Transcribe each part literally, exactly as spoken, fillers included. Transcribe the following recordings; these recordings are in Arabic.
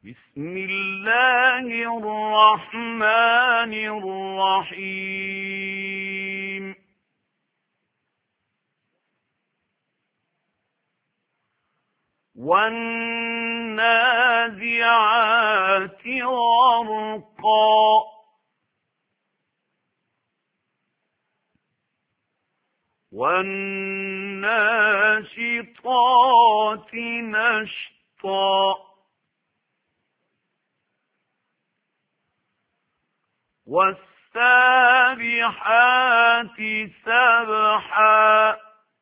بسم الله الرحمن الرحيم والنازعات غرقا والناشطات نشطا والسابحات سبحا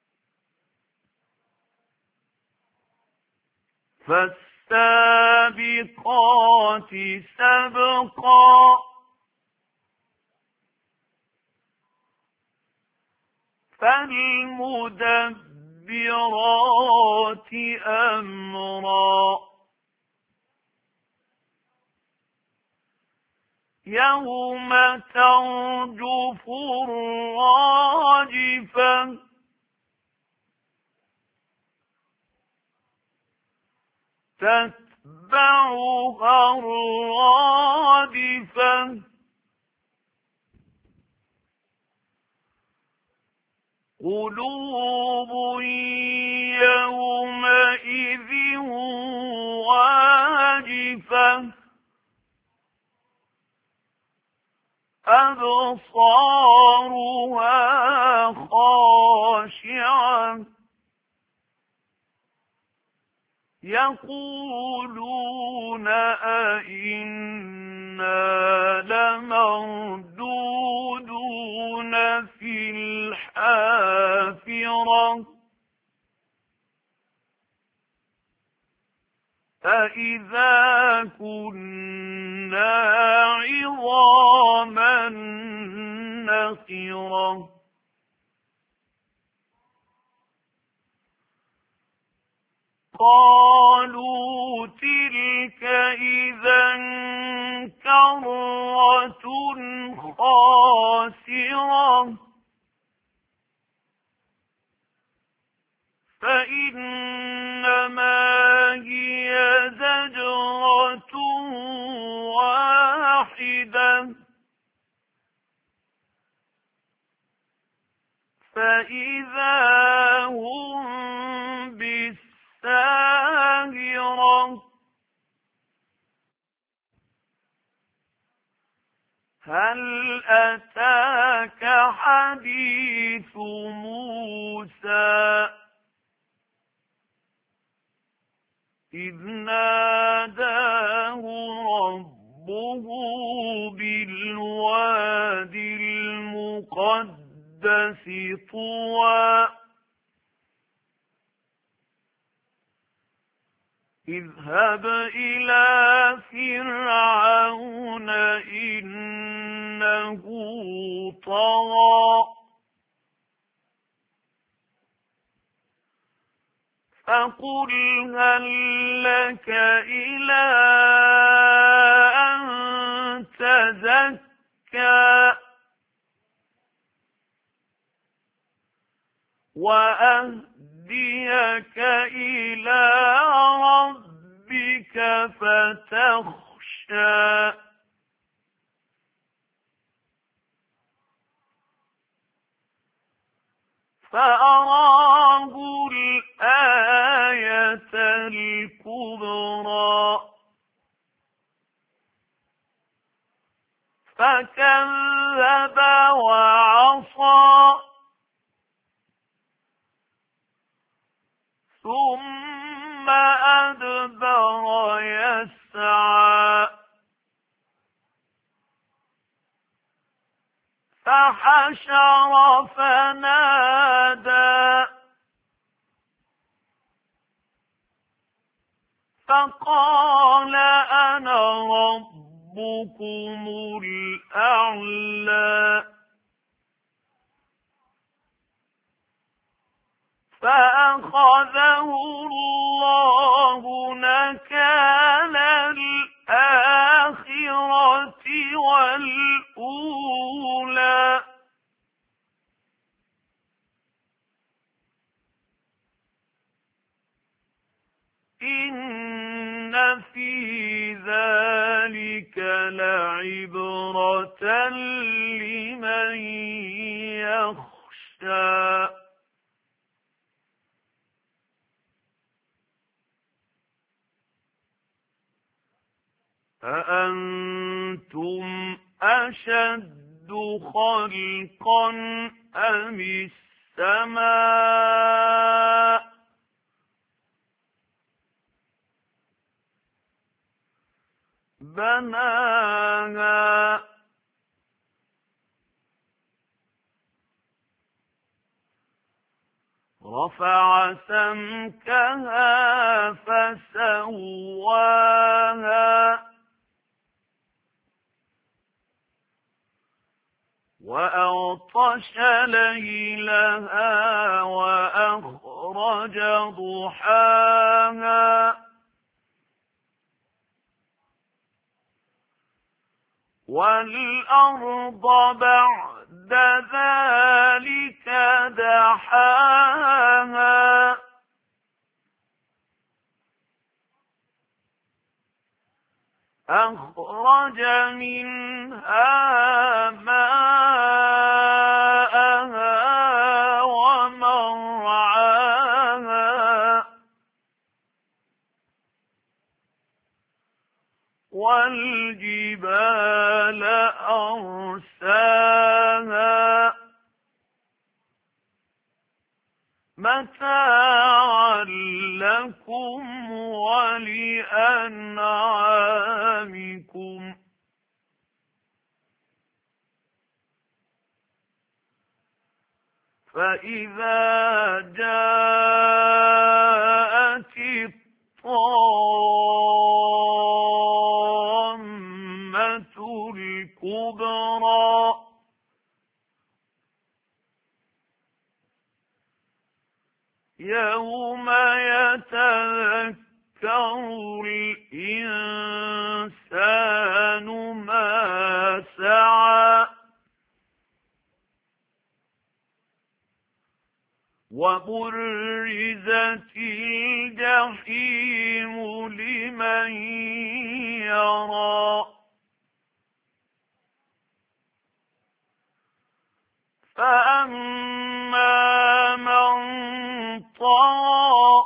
فالسابقات سبقا فالمدبرات أمرا يوم ترجف الراجفة تتبعها الرادفة قلوب يومئذ واجفة أبصارها خاشعة يقولون أئنا لمردودون في الحافرة أإذا كنا عظاما نخرة قالوا تلك إذا كرة خاسرة فإنما هي زجرة واحدة فإذا هم بالساهرة هل أتاك حديث موسى إذ ناداه ربه بالواد المقدس طوى اذهب إلى فرعون إنه طغى فقل هل لك إلى أن تزكى وأهديك إلى ربك فتخشى فأراه الآية الكبرى فكذب وعصى ثم أدبر يسعى فحشر فنادى فقال أنا ربكم الأعلى فأخذه الله نكال الآخرة والأولى إن في ذلك لعبرة لمن يخشى أأنتم أشد خلقا أم السماء بناها رفع سمكها فسواها وأغطش ليلها وأخرج ضحاها والأرض بعد ذلك دحاها أخرج منها ماءها ومرعاها والجبال أرساها متاعا لكم ولأنعامكم فإذا جاءت الطامة الكبرى يوم يتذكر الإنسان ما سعى وبرزت الجحيم لمن يرى فأما من طغى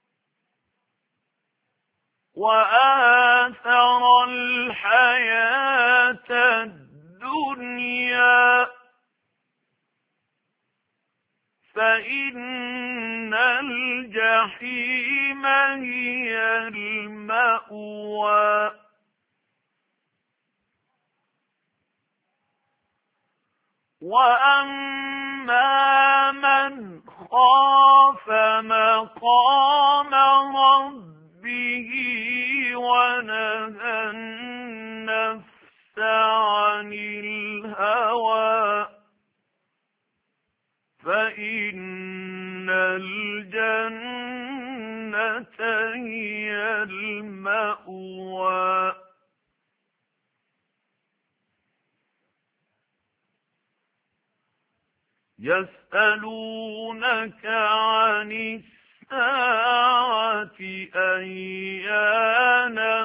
وآثر الحياة الدنيا فإن الجحيم هي المأوى وأما من خاف مقام ربه ونهى النفس عن الهوى فإن الجنة هي المأوى يسألونك عن الساعة أيان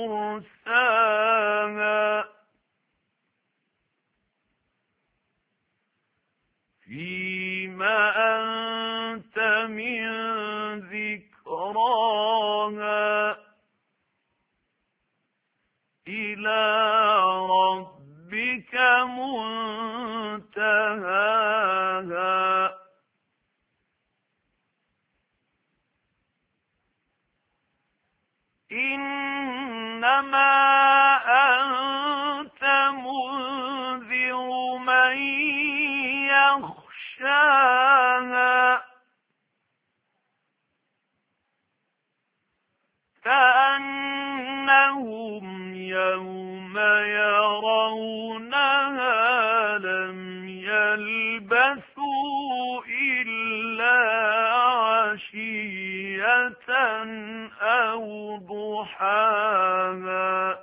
مرساها فيما أنت من ذكراها إلى ربك منتهاها إنما أنت منذر من يخشاها كأنهم يوم يرونها لم يلبثوا إلا عشية أو ضحاها